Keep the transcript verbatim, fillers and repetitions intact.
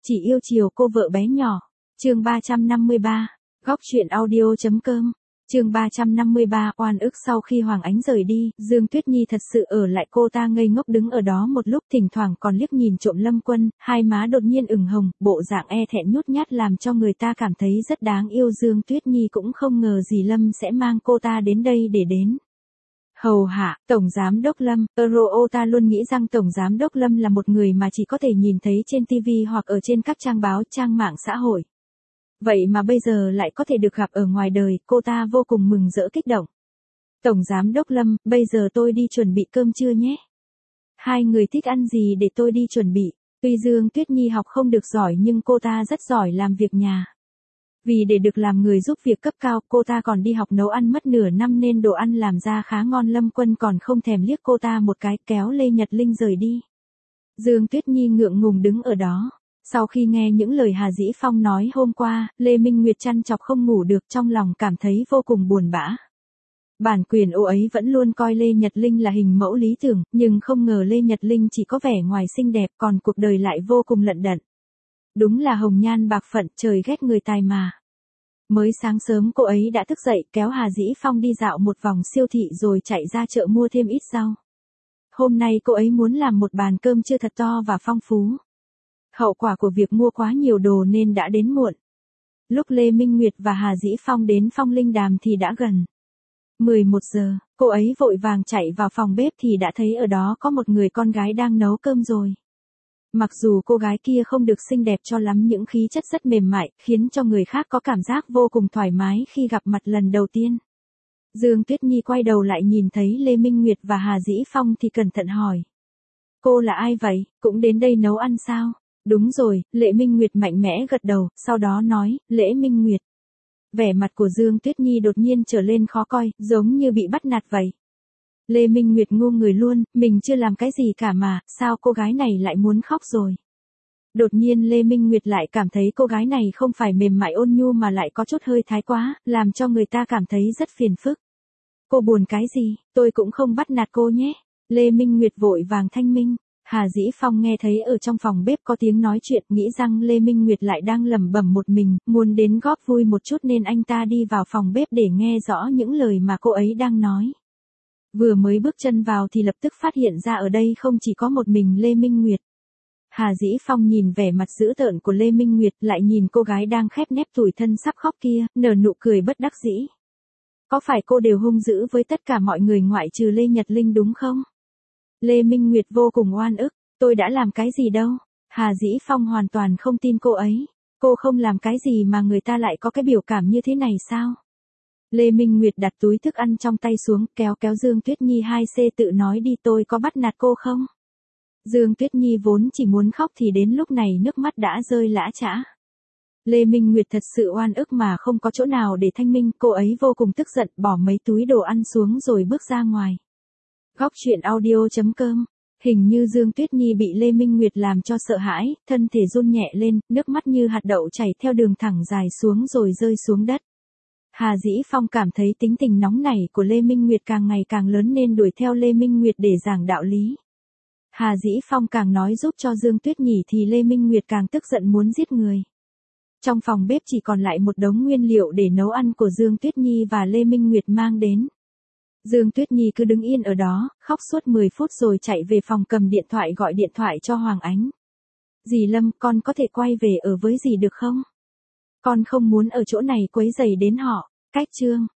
Chỉ yêu chiều cô vợ bé nhỏ. Chương ba trăm năm mươi ba. Góc truyện audio.com. Chương ba trăm năm mươi ba. Oan ức. Sau khi Hoàng Ánh rời đi, Dương Tuyết Nhi thật sự ở lại, cô ta ngây ngốc đứng ở đó một lúc, thỉnh thoảng còn liếc nhìn trộm Lâm Quân, hai má đột nhiên ửng hồng, bộ dạng e thẹn nhút nhát làm cho người ta cảm thấy rất đáng yêu. Dương Tuyết Nhi cũng không ngờ gì Lâm sẽ mang cô ta đến đây để đến hầu hạ. Tổng giám đốc Lâm, Euro ta luôn nghĩ rằng Tổng giám đốc Lâm là một người mà chỉ có thể nhìn thấy trên ti vi hoặc ở trên các trang báo, trang mạng xã hội. Vậy mà bây giờ lại có thể được gặp ở ngoài đời, cô ta vô cùng mừng rỡ kích động. Tổng giám đốc Lâm, bây giờ tôi đi chuẩn bị cơm trưa nhé. Hai người thích ăn gì để tôi đi chuẩn bị. Tuy Dương Tuyết Nhi học không được giỏi nhưng cô ta rất giỏi làm việc nhà. Vì để được làm người giúp việc cấp cao, cô ta còn đi học nấu ăn mất nửa năm nên đồ ăn làm ra khá ngon. Lâm Quân còn không thèm liếc cô ta một cái, kéo Lê Nhật Linh rời đi. Dương Tuyết Nhi ngượng ngùng đứng ở đó. Sau khi nghe những lời Hà Dĩ Phong nói hôm qua, Lê Minh Nguyệt trằn trọc không ngủ được, trong lòng cảm thấy vô cùng buồn bã. Bản quyền ô ấy vẫn luôn coi Lê Nhật Linh là hình mẫu lý tưởng, nhưng không ngờ Lê Nhật Linh chỉ có vẻ ngoài xinh đẹp, còn cuộc đời lại vô cùng lận đận. Đúng là hồng nhan bạc phận, trời ghét người tài mà. Mới sáng sớm cô ấy đã thức dậy, kéo Hà Dĩ Phong đi dạo một vòng siêu thị rồi chạy ra chợ mua thêm ít rau. Hôm nay cô ấy muốn làm một bàn cơm trưa thật to và phong phú. Hậu quả của việc mua quá nhiều đồ nên đã đến muộn. Lúc Lê Minh Nguyệt và Hà Dĩ Phong đến Phong Linh Đàm thì đã gần mười một giờ, cô ấy vội vàng chạy vào phòng bếp thì đã thấy ở đó có một người con gái đang nấu cơm rồi. Mặc dù cô gái kia không được xinh đẹp cho lắm, những khí chất rất mềm mại, khiến cho người khác có cảm giác vô cùng thoải mái khi gặp mặt lần đầu tiên. Dương Tuyết Nhi quay đầu lại nhìn thấy Lê Minh Nguyệt và Hà Dĩ Phong thì cẩn thận hỏi. Cô là ai vậy, cũng đến đây nấu ăn sao? Đúng rồi, Lê Minh Nguyệt mạnh mẽ gật đầu, sau đó nói, Lễ Minh Nguyệt. Vẻ mặt của Dương Tuyết Nhi đột nhiên trở lên khó coi, giống như bị bắt nạt vậy. Lê Minh Nguyệt ngu người luôn, mình chưa làm cái gì cả mà, sao cô gái này lại muốn khóc rồi? Đột nhiên Lê Minh Nguyệt lại cảm thấy cô gái này không phải mềm mại ôn nhu mà lại có chút hơi thái quá, làm cho người ta cảm thấy rất phiền phức. Cô buồn cái gì, tôi cũng không bắt nạt cô nhé. Lê Minh Nguyệt vội vàng thanh minh. Hà Dĩ Phong nghe thấy ở trong phòng bếp có tiếng nói chuyện, nghĩ rằng Lê Minh Nguyệt lại đang lẩm bẩm một mình, muốn đến góp vui một chút nên anh ta đi vào phòng bếp để nghe rõ những lời mà cô ấy đang nói. Vừa mới bước chân vào thì lập tức phát hiện ra ở đây không chỉ có một mình Lê Minh Nguyệt. Hà Dĩ Phong nhìn vẻ mặt dữ tợn của Lê Minh Nguyệt, lại nhìn cô gái đang khép nép tủi thân sắp khóc kia, nở nụ cười bất đắc dĩ. Có phải cô đều hung dữ với tất cả mọi người ngoại trừ Lê Nhật Linh đúng không? Lê Minh Nguyệt vô cùng oan ức, tôi đã làm cái gì đâu? Hà Dĩ Phong hoàn toàn không tin cô ấy. Cô không làm cái gì mà người ta lại có cái biểu cảm như thế này sao? Lê Minh Nguyệt đặt túi thức ăn trong tay xuống, kéo kéo Dương Tuyết Nhi hai C tự nói đi, tôi có bắt nạt cô không? Dương Tuyết Nhi vốn chỉ muốn khóc thì đến lúc này nước mắt đã rơi lã chã. Lê Minh Nguyệt thật sự oan ức mà không có chỗ nào để thanh minh, cô ấy vô cùng tức giận, bỏ mấy túi đồ ăn xuống rồi bước ra ngoài. Góc truyện audio.com. Hình như Dương Tuyết Nhi bị Lê Minh Nguyệt làm cho sợ hãi, thân thể run nhẹ lên, nước mắt như hạt đậu chảy theo đường thẳng dài xuống rồi rơi xuống đất. Hà Dĩ Phong cảm thấy tính tình nóng nảy của Lê Minh Nguyệt càng ngày càng lớn nên đuổi theo Lê Minh Nguyệt để giảng đạo lý. Hà Dĩ Phong càng nói giúp cho Dương Tuyết Nhi thì Lê Minh Nguyệt càng tức giận muốn giết người. Trong phòng bếp chỉ còn lại một đống nguyên liệu để nấu ăn của Dương Tuyết Nhi và Lê Minh Nguyệt mang đến. Dương Tuyết Nhi cứ đứng yên ở đó, khóc suốt mười phút rồi chạy về phòng cầm điện thoại gọi điện thoại cho Hoàng Ánh. Dì Lâm, con có thể quay về ở với dì được không? Con không muốn ở chỗ này quấy rầy đến họ. Cách chương.